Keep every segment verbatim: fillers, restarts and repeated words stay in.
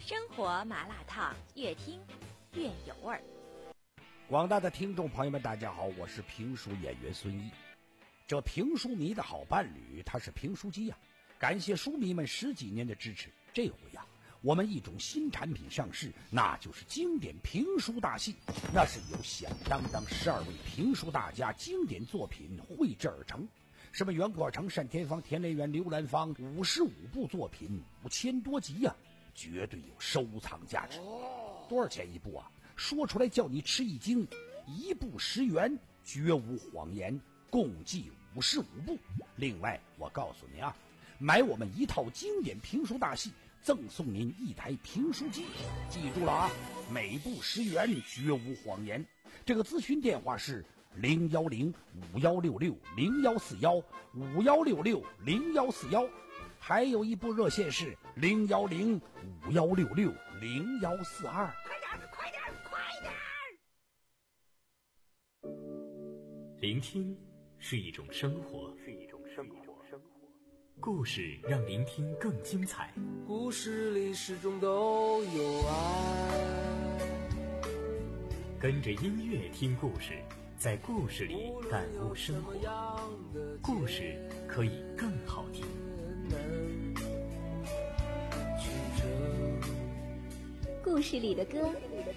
生活麻辣烫，越听越有味儿。 广大的听众朋友们，大家好，我是评书演员孙一。这评书迷的好伴侣，他是评书机呀、啊！感谢书迷们十几年的支持。这回呀、啊，我们一种新产品上市，那就是经典评书大戏。那是由响当当十二位评书大家经典作品绘制而成。什么袁国成、单田芳、田连元、刘兰芳，五十五部作品，五千多集呀、啊，绝对有收藏价值。多少钱一部啊？说出来叫你吃一惊，一部十元，绝无谎言，共计五十五部。另外，我告诉你啊，买我们一套经典评书大戏，赠送您一台评书机。记住了啊，每部十元，绝无谎言。这个咨询电话是零幺零五幺六六零幺四幺五幺六六零幺四幺，还有一部热线是零幺零五幺六六零幺四二。 快点，快点，快点！ 聆听是一种生活，是一种生活。故事让聆听更精彩。 故事里始终都有爱。 跟着音乐听故事，在故事里感悟生活。故事可以更好听。 故事里的歌。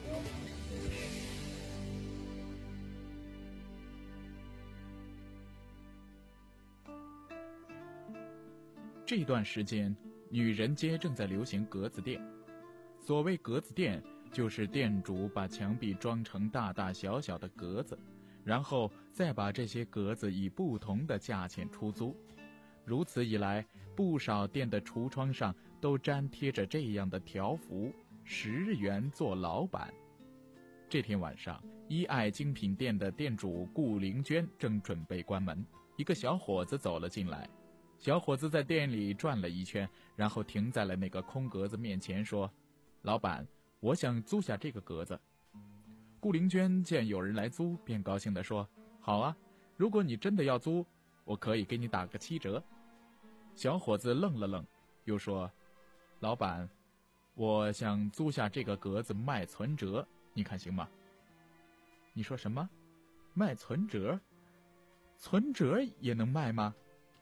这段时间，女人街正在流行格子店。所谓格子店，就是店主把墙壁装成大大小小的格子，然后再把这些格子以不同的价钱出租。如此一来，不少店的橱窗上都粘贴着这样的条幅：十元做老板。这天晚上，一爱精品店的店主顾玲娟正准备关门，一个小伙子走了进来。小伙子在店里转了一圈，然后停在了那个空格子面前，说：老板，我想租下这个格子。顾玲娟见有人来租，便高兴地说：好啊，如果你真的要租，我可以给你打个七折。小伙子愣了愣，又说：老板，我想租下这个格子卖存折，你看行吗？你说什么？卖存折？存折也能卖吗？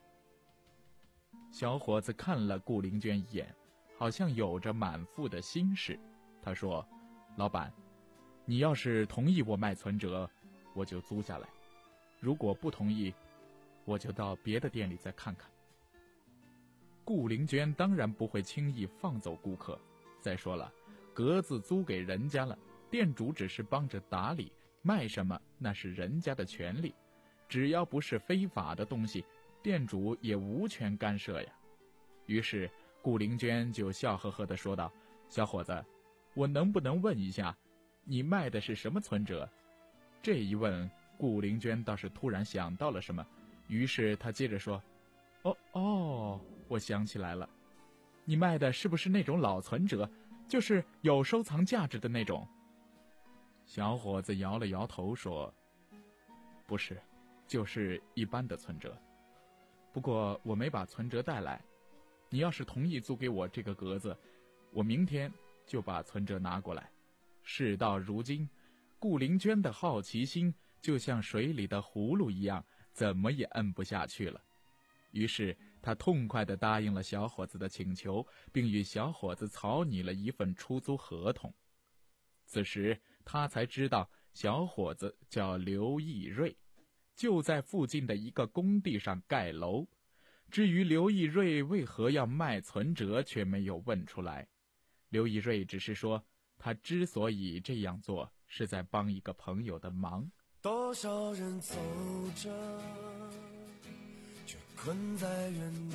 小伙子看了顾玲娟一眼，好像有着满腹的心事。他说：老板，你要是同意我卖存折，我就租下来；如果不同意，我就到别的店里再看看。顾玲娟当然不会轻易放走顾客，再说了，格子租给人家了，店主只是帮着打理，卖什么那是人家的权利，只要不是非法的东西，店主也无权干涉呀。于是顾玲娟就笑呵呵地说道：小伙子，我能不能问一下，你卖的是什么存折？这一问，顾玲娟倒是突然想到了什么，于是她接着说：哦哦，我想起来了，你卖的是不是那种老存折，就是有收藏价值的那种？小伙子摇了摇头说：不是，就是一般的存折。不过我没把存折带来，你要是同意租给我这个格子，我明天就把存折拿过来。事到如今，顾玲娟的好奇心就像水里的葫芦一样，怎么也摁不下去了。于是她痛快地答应了小伙子的请求，并与小伙子草拟了一份出租合同。此时她才知道小伙子叫刘义瑞，就在附近的一个工地上盖楼。至于刘义瑞为何要卖存折，却没有问出来。刘义瑞只是说，他之所以这样做，是在帮一个朋友的忙。 多少人走着，却困在原地；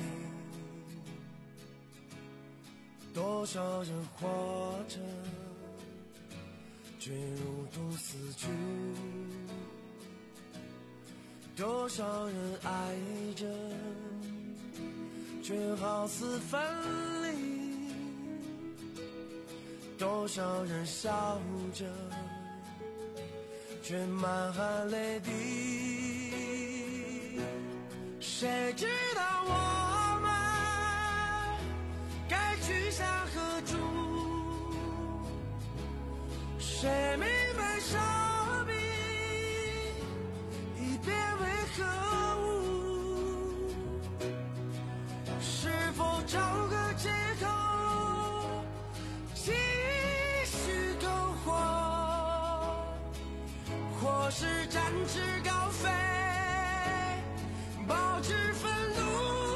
多少人活着，却如同死去；多少人爱着，却好似分离；多少人笑着，却满含泪滴。谁知道我们该去向何处？ 谁明白生命已变为何物？是否找个借口继续篝火，或是展翅高飞，保持愤怒？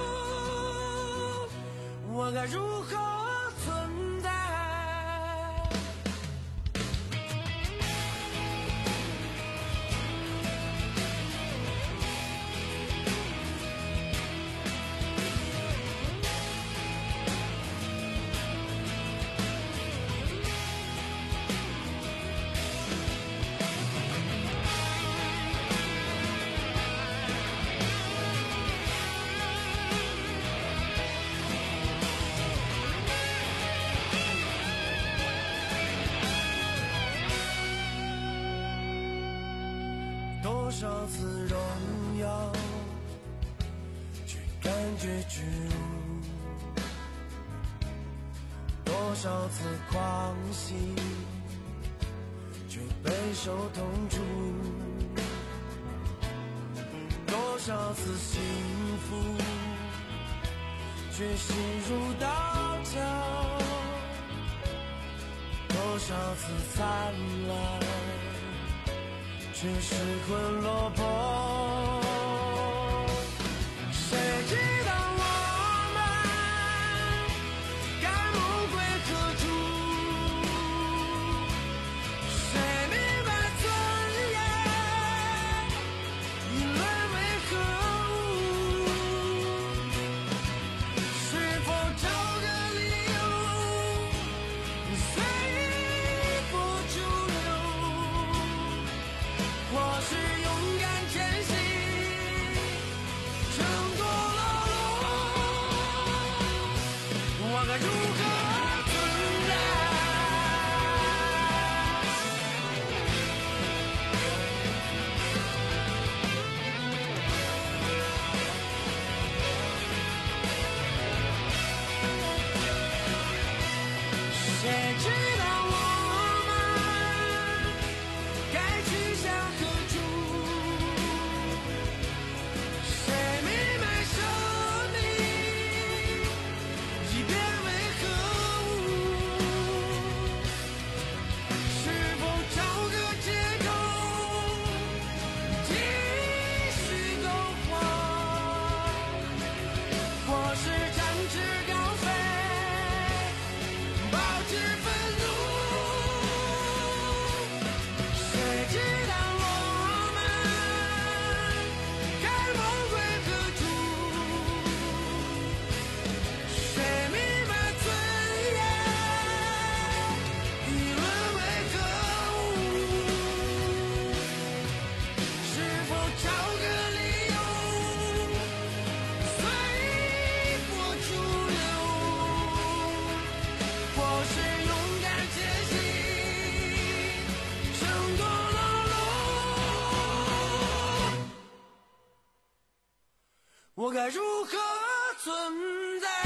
我该如何存在？多少次荣耀，却感觉屈辱；多少次狂喜，却备受痛楚；多少次幸福，却心如刀绞；多少次灿烂，却失魂落魄。谁知道我们该梦归何处？谁明白尊严已沦为何物？是否找个理由随波逐流？或是勇敢前行，争夺牢笼？我该如何存在？谁知道我们该去向何处？谁明白生命已变为何物？是否找个借口继续篝火，或是展翅高飞，保持愤怒？谁知道我们该梦归何处？谁明白尊严已沦为何物？是否找个理由随波逐流？或是勇敢前行，争夺牢笼？我该如何存在？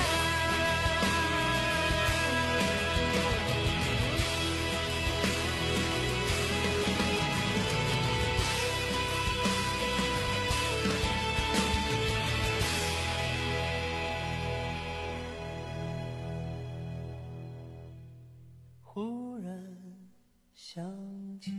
忽然想起，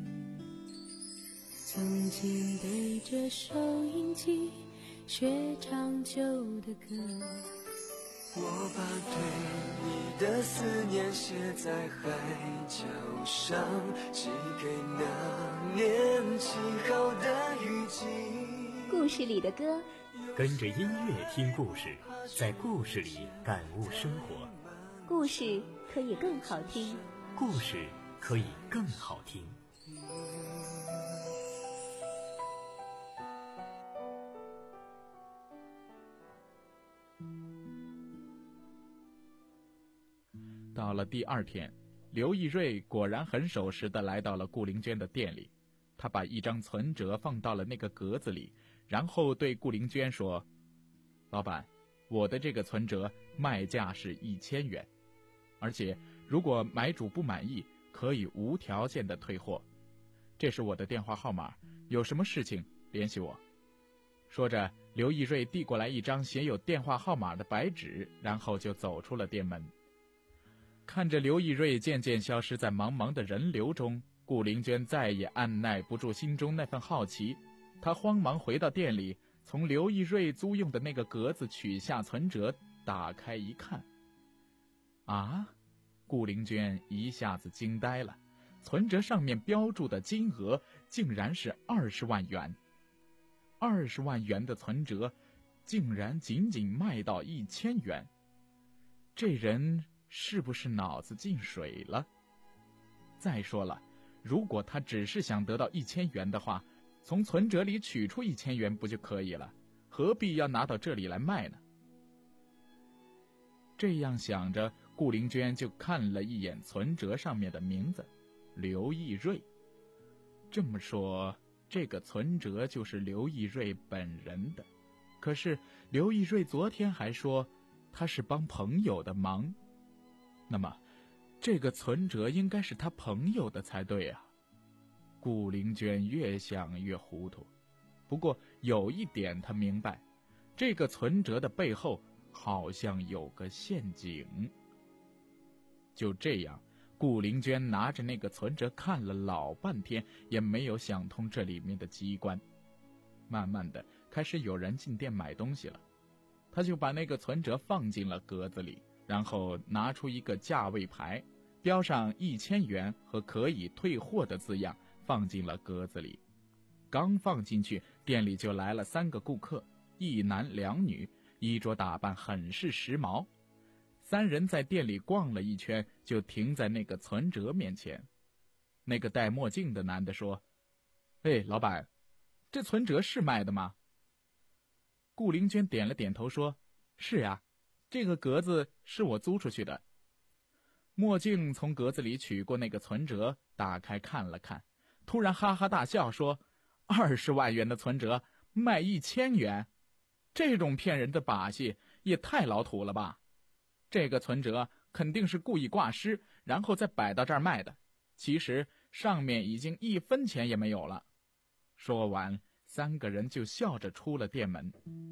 曾经对着收音机学唱旧的歌， 我把对你的思念写在海角上，寄给那年起好的雨季。 故事里的歌， 跟着音乐听故事，在故事里感悟生活。 故事可以更好听。 故事可以更好听。 到了第二天，刘义瑞果然很守时地来到了顾玲娟的店里，他把一张存折放到了那个格子里，然后对顾玲娟说：“老板，我的这个存折卖价是一千元，而且如果买主不满意， 可以无条件的退货。这是我的电话号码，有什么事情联系我。说着，刘义瑞递过来一张写有电话号码的白纸，然后就走出了店门。看着刘义瑞渐渐消失在茫茫的人流中，顾玲娟再也按耐不住心中那份好奇，她慌忙回到店里，从刘义瑞租用的那个格子取下存折，打开一看。啊！顾玲娟一下子惊呆了，存折上面标注的金额竟然是二十万元。二十万元的存折竟然仅仅卖到一千元，这人是不是脑子进水了？再说了，如果他只是想得到一千元的话，从存折里取出一千元不就可以了？何必要拿到这里来卖呢？这样想着，顾玲娟就看了一眼存折上面的名字，刘义瑞。这么说，这个存折就是刘义瑞本人的。可是刘义瑞昨天还说他是帮朋友的忙，那么这个存折应该是他朋友的才对啊。顾玲娟越想越糊涂，不过有一点她明白，这个存折的背后好像有个陷阱。就这样，顾玲娟拿着那个存折看了老半天，也没有想通这里面的机关。慢慢的，开始有人进店买东西了，她就把那个存折放进了格子里，然后拿出一个价位牌，标上一千元和可以退货的字样，放进了格子里。刚放进去，店里就来了三个顾客，一男两女，衣着打扮很是时髦。三人在店里逛了一圈，就停在那个存折面前。那个戴墨镜的男的说：“哎，老板，这存折是卖的吗？”顾玲娟点了点头说：“是呀，这个格子是我租出去的。”墨镜从格子里取过那个存折，打开看了看，突然哈哈大笑说：“二十万元的存折卖一千元，这种骗人的把戏也太老土了吧！这个存折肯定是故意挂失，然后再摆到这儿卖的。其实上面已经一分钱也没有了。”说完，三个人就笑着出了店门。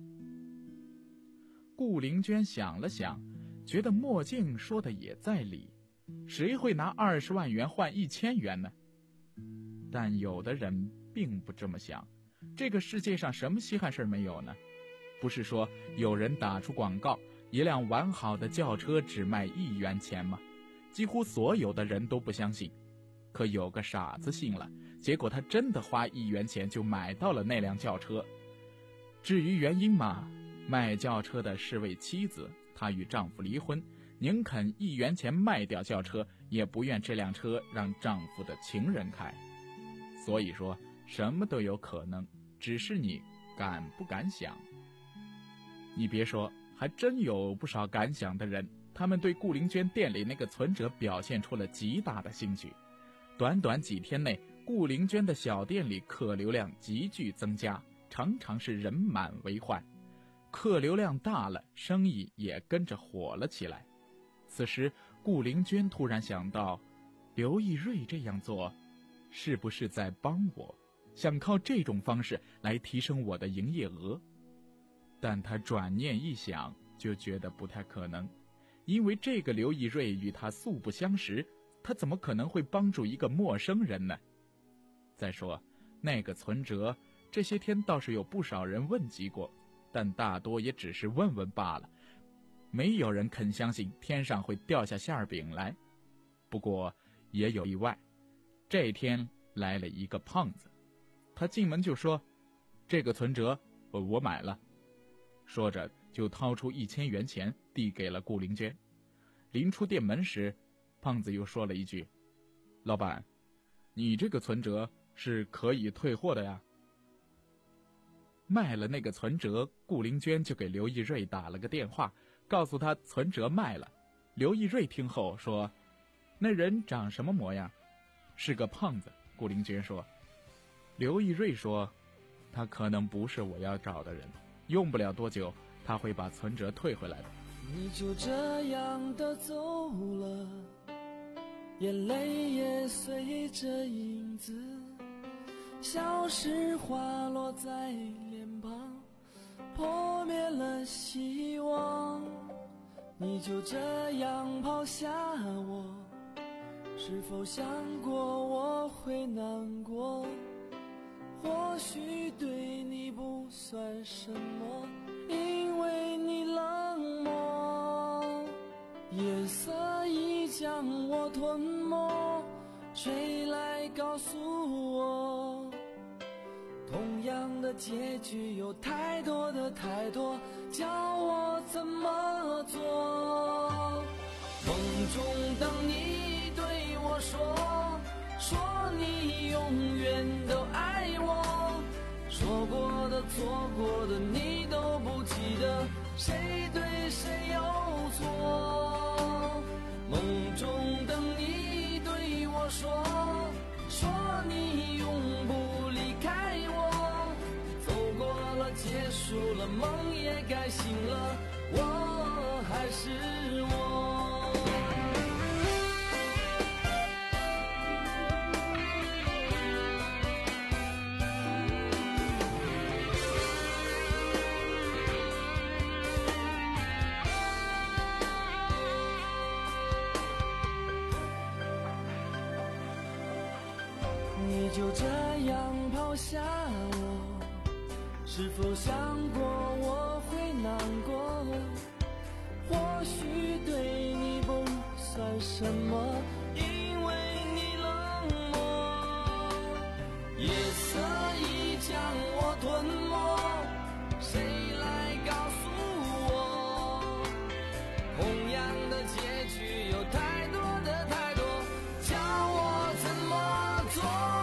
顾玲娟想了想，觉得墨镜说的也在理，谁会拿二十万元换一千元呢？但有的人并不这么想，这个世界上什么稀罕事没有呢？不是说有人打出广告，一辆完好的轿车只卖一元钱吗？几乎所有的人都不相信，可有个傻子信了，结果他真的花一元钱就买到了那辆轿车。至于原因嘛，卖轿车的是位妻子，她与丈夫离婚，宁肯一元钱卖掉轿车，也不愿这辆车让丈夫的情人开。所以说什么都有可能，只是你敢不敢想。你别说，还真有不少敢想的人，他们对顾玲娟店里那个存折表现出了极大的兴趣。短短几天内，顾玲娟的小店里客流量急剧增加，常常是人满为患。客流量大了，生意也跟着火了起来。此时顾玲娟突然想到，刘义瑞这样做是不是在帮我，想靠这种方式来提升我的营业额？但他转念一想，就觉得不太可能，因为这个刘义瑞与他素不相识，他怎么可能会帮助一个陌生人呢？再说那个存折，这些天倒是有不少人问及过，但大多也只是问问罢了，没有人肯相信天上会掉下馅饼来。不过也有意外，这天来了一个胖子，他进门就说：“这个存折我我买了。”说着就掏出一千元钱递给了顾玲娟。临出店门时，胖子又说了一句：“老板，你这个存折是可以退货的呀。”卖了那个存折，顾玲娟就给刘义瑞打了个电话，告诉他存折卖了。刘义瑞听后说：“那人长什么模样？”“是个胖子。”顾玲娟说。刘义瑞说：“他可能不是我要找的人，用不了多久他会把存折退回来的。” 你就这样的走了， 眼泪也随着影子消失，滑落在脸庞，破灭了希望。你就这样抛下我，是否想过我会难过？或许对你不算什么，因为你冷漠。夜色已将我吞没，吹来告诉我，同样的结局有太多的太多，叫我怎么做？梦中当你对我说，说你永远都爱我，说过的做过的你都不记得，谁对谁有错？梦中等你对我说，说你永不离开我，走过了结束了，梦也该醒了，我还是我。你就这样抛下我，是否想过我会难过？或许对你不算什么，因为你冷漠。夜色已将我吞没，谁来告诉我？同样的结局有太多的太多，叫我怎么做？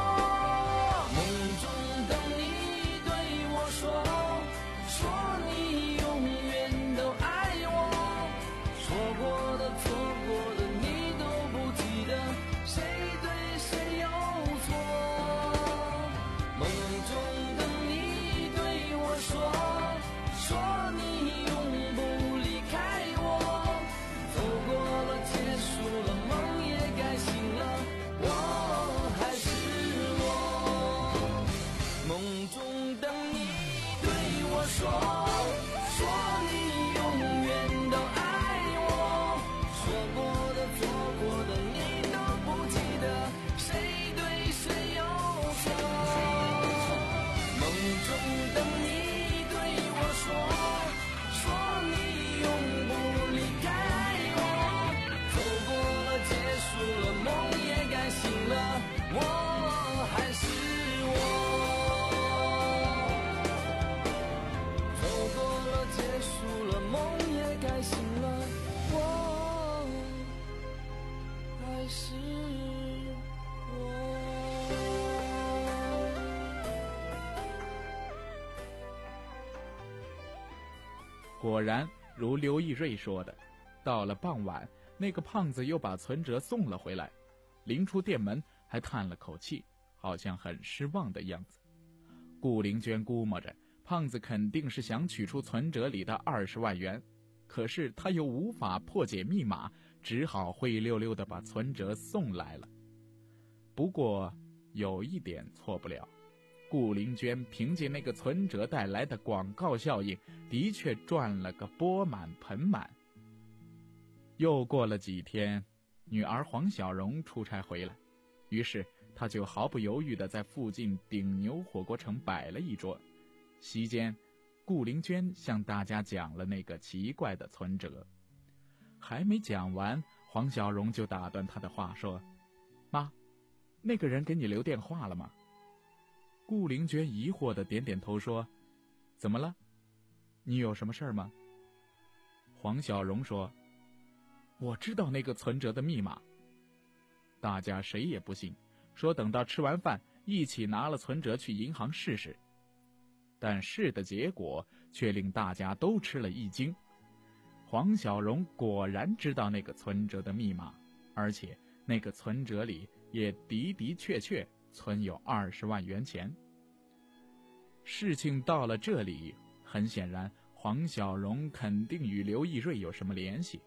果然如刘义瑞说的，到了傍晚，那个胖子又把存折送了回来，临出店门还叹了口气，好像很失望的样子。顾玲娟估摸着胖子肯定是想取出存折里的二十万元，可是他又无法破解密码，只好灰溜溜地把存折送来了。不过有一点错不了，顾玲娟凭借那个存折带来的广告效应，的确赚了个钵满盆满。又过了几天，女儿黄小荣出差回来，于是她就毫不犹豫地在附近顶牛火锅城摆了一桌。席间，顾玲娟向大家讲了那个奇怪的存折。还没讲完，黄小荣就打断她的话说：“妈，那个人给你留电话了吗？”顾玲娟疑惑地点点头说：“怎么了？你有什么事儿吗？”黄小荣说：“我知道那个存折的密码。”大家谁也不信，说等到吃完饭一起拿了存折去银行试试。但试的结果却令大家都吃了一惊。黄小荣果然知道那个存折的密码，而且那个存折里也的的确确存有二十万元钱。事情到了这里，很显然黄小荣肯定与刘义瑞有什么联系，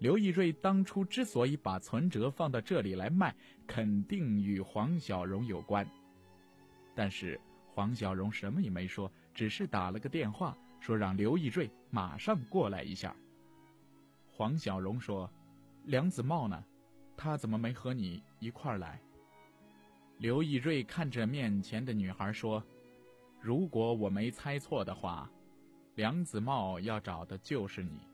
刘义瑞当初之所以把存折放到这里来卖，肯定与黄小荣有关。但是黄小荣什么也没说，只是打了个电话，说让刘义瑞马上过来一下。黄小荣说：梁子茂呢？他怎么没和你一块儿来？刘义瑞看着面前的女孩说：如果我没猜错的话，梁子茂要找的就是你。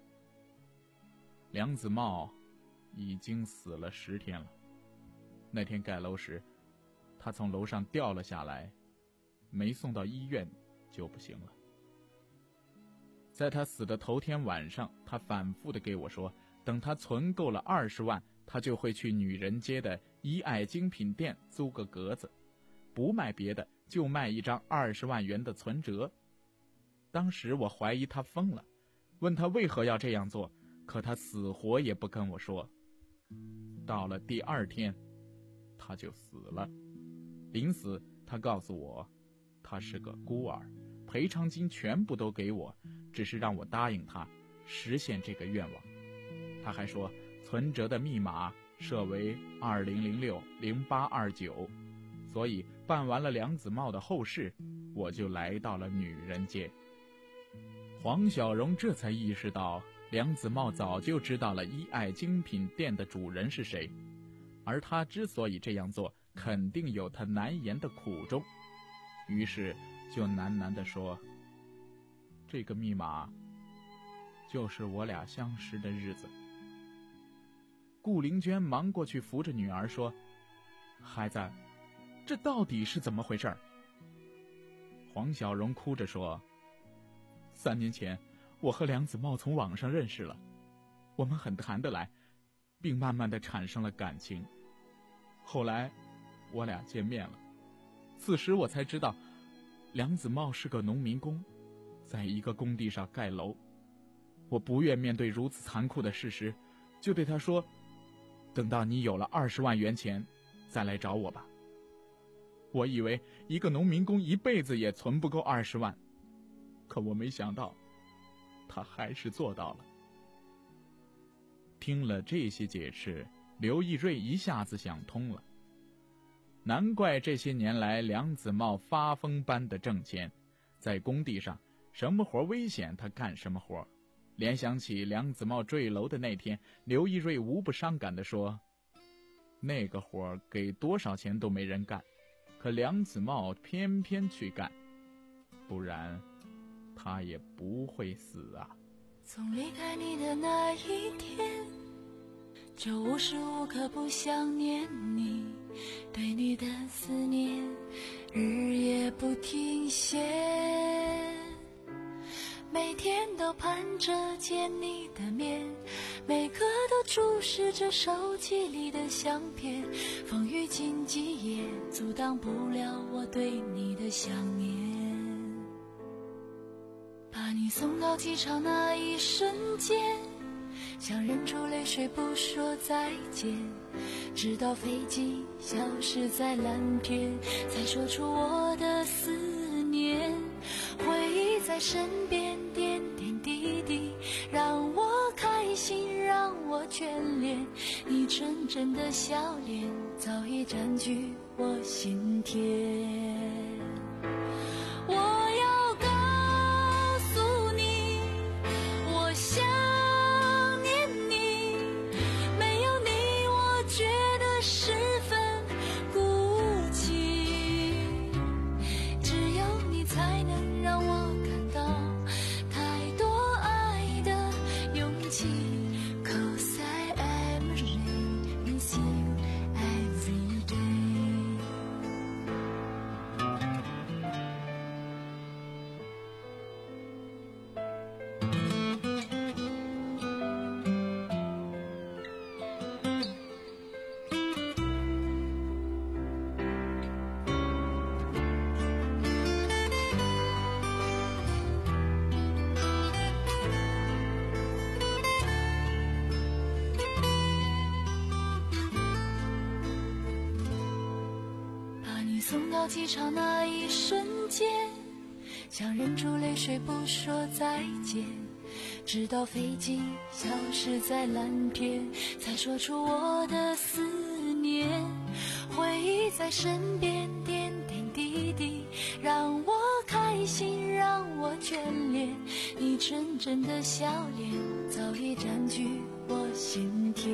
梁子茂已经死了十天了。那天盖楼时，他从楼上掉了下来，没送到医院就不行了。在他死的头天晚上，他反复地给我说，等他存够了二十万，他就会去女人街的一爱精品店租个格子，不卖别的，就卖一张二十万元的存折。当时我怀疑他疯了，问他为何要这样做，可他死活也不跟我说。到了第二天，他就死了。临死，他告诉我，他是个孤儿，赔偿金全部都给我，只是让我答应他，实现这个愿望。他还说，存折的密码设为二零零六零八二九，所以办完了梁子茂的后事，我就来到了女人街。黄小荣这才意识到，梁子茂早就知道了一爱精品店的主人是谁，而他之所以这样做，肯定有他难言的苦衷。于是就喃喃地说，这个密码就是我俩相识的日子。顾玲娟忙过去扶着女儿说，孩子，这到底是怎么回事？黄小荣哭着说，三年前我和梁子茂从网上认识了，我们很谈得来，并慢慢地产生了感情。后来我俩见面了，此时我才知道梁子茂是个农民工，在一个工地上盖楼。我不愿面对如此残酷的事实，就对他说，等到你有了二十万元钱再来找我吧。我以为一个农民工一辈子也存不够二十万，可我没想到他还是做到了。听了这些解释，刘义瑞一下子想通了，难怪这些年来梁子茂发疯般的挣钱，在工地上什么活危险他干什么活。联想起梁子茂坠楼的那天，刘义瑞无不伤感地说，那个活给多少钱都没人干，可梁子茂偏偏去干，不然他也不会死啊。 从离开你的那一天，就无时无刻不想念你，对你的思念日夜不停歇，每天都盼着见你的面，每刻都注视着手机里的相片，风雨荆棘也阻挡不了我对你的想念。把你送到机场那一瞬间，想忍住泪水不说再见，直到飞机消失在蓝天，才说出我的思念。回忆在身边点点滴滴，让我开心，让我眷恋，你纯真的笑脸早已占据我心田。我要告诉你，我想念你，没有你我觉得十分孤寂，只有你才能让我感到太多爱的勇气。 Cause I am really miss you every day。 把你送到机场那一瞬间，想忍住泪水不说再见， 直到飞机消失在蓝天，才说出我的思念。回忆在身边点点滴滴，让我开心，让我眷恋。你纯真的笑脸早已占据我心田。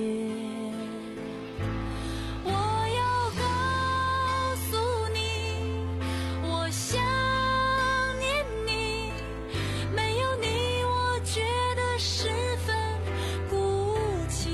我要告诉你，我想念你，没有你我觉得十分孤寂，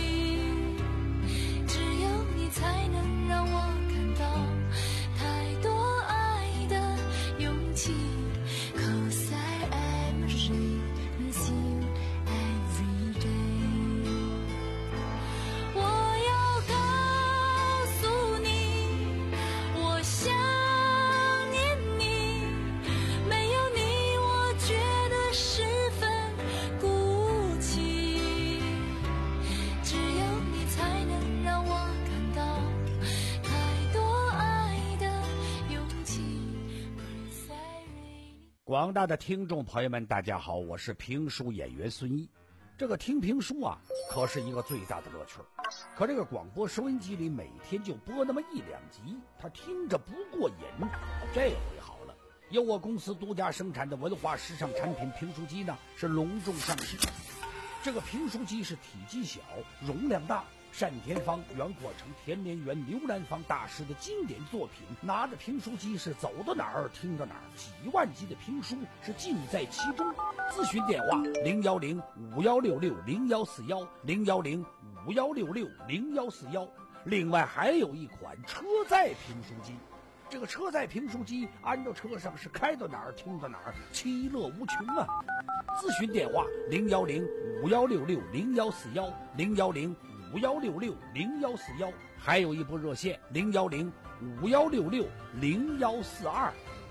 只有你才能让我感到太多爱的勇气。 Cause I am really miss you every day。 我要告诉你，我想念你，没有你我觉得十分孤寂，只有你才能让我感到太多爱的勇气。Cause I really 广大的听众朋友们，大家好，我是评书演员孙一。这个听评书啊，可是一个最大的乐趣儿。可这个广播收音机里每天就播那么一两集，他听着不过瘾。这回好了，由我公司独家生产的文化时尚产品评书机呢，是隆重上市。这个评书机是体积小，容量大。单田芳、袁阔成、田连元、刘兰芳大师的经典作品，拿着评书机是走到哪儿听到哪儿，几万集的评书是尽在其中。咨询电话零幺零五幺六六零幺四幺零幺零五幺六六零幺四幺。另外还有一款车载评书机。这个车载评书机安到车上是开到哪儿听到哪儿，其乐无穷啊！咨询电话零幺零五幺六六零幺四幺零幺零五幺六六零幺四幺，还有一部热线零幺零五幺六六零幺四二。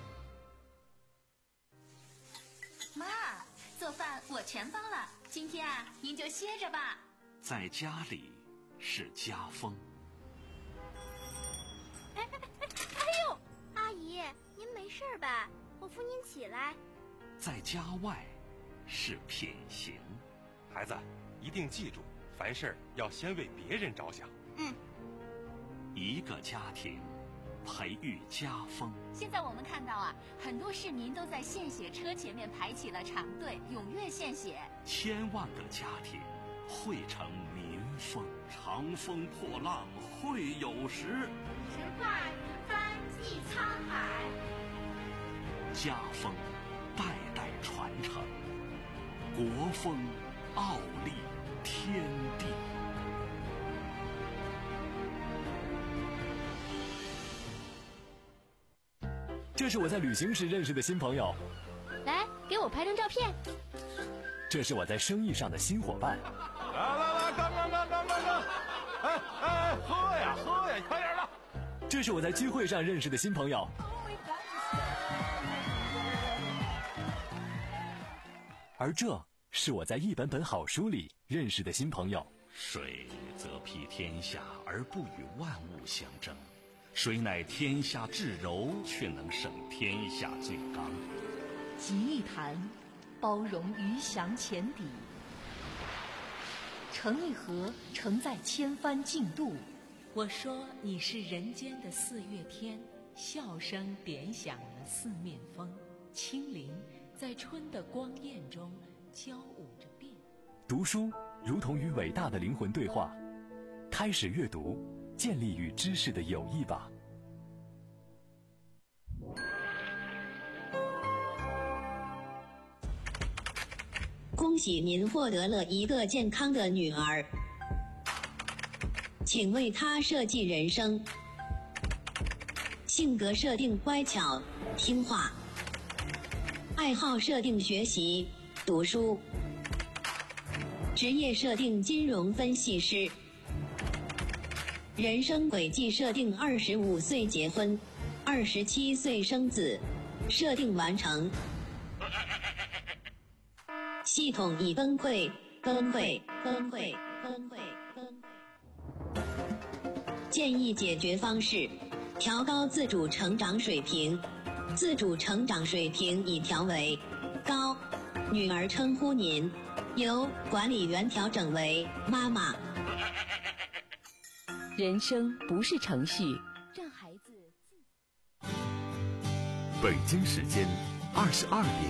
妈，做饭我全帮了，今天啊，您就歇着吧。 在家里是家风。 哎哎哎哎呦，阿姨，您没事吧？我扶您起来。 在家外是品行。 孩子，一定记住，凡事要先为别人着想。 嗯。 一个家庭培育家风。 现在我们看到啊，很多市民都在献血车前面排起了长队，踊跃献血。 千万个家庭汇成民风。长风破浪会有时， 神话云帆济沧海。 家风代代传承，国风傲立天地。 这是我在旅行时认识的新朋友， 来，给我拍张照片。 这是我在生意上的新伙伴。 来来来，干干干干干干！哎哎，喝呀喝呀，快点的！ 这是我在聚会上认识的新朋友。而这是我在一本本好书里认识的新朋友。 水则披天下而不与万物相争，水乃天下至柔，却能胜天下最刚。 集一谈，包容鱼翔浅底；成一河，承载千帆竞渡。我说你是人间的四月天，笑声点响了四面风，清灵在春的光艳中交舞着变。 读书如同与伟大的灵魂对话，开始阅读，建立与知识的友谊吧。 恭喜您获得了一个健康的女儿，请为她设计人生。性格设定乖巧听话，爱好设定学习读书，职业设定金融分析师，人生轨迹设定二十五岁结婚，二十七岁生子，设定完成。系统已崩溃，崩溃，崩溃，崩溃，崩溃。建议解决方式：调高自主成长水平。自主成长水平已调为高。女儿称呼您由管理员调整为妈妈。 人生不是程序，让孩子自。 北京时间二十二点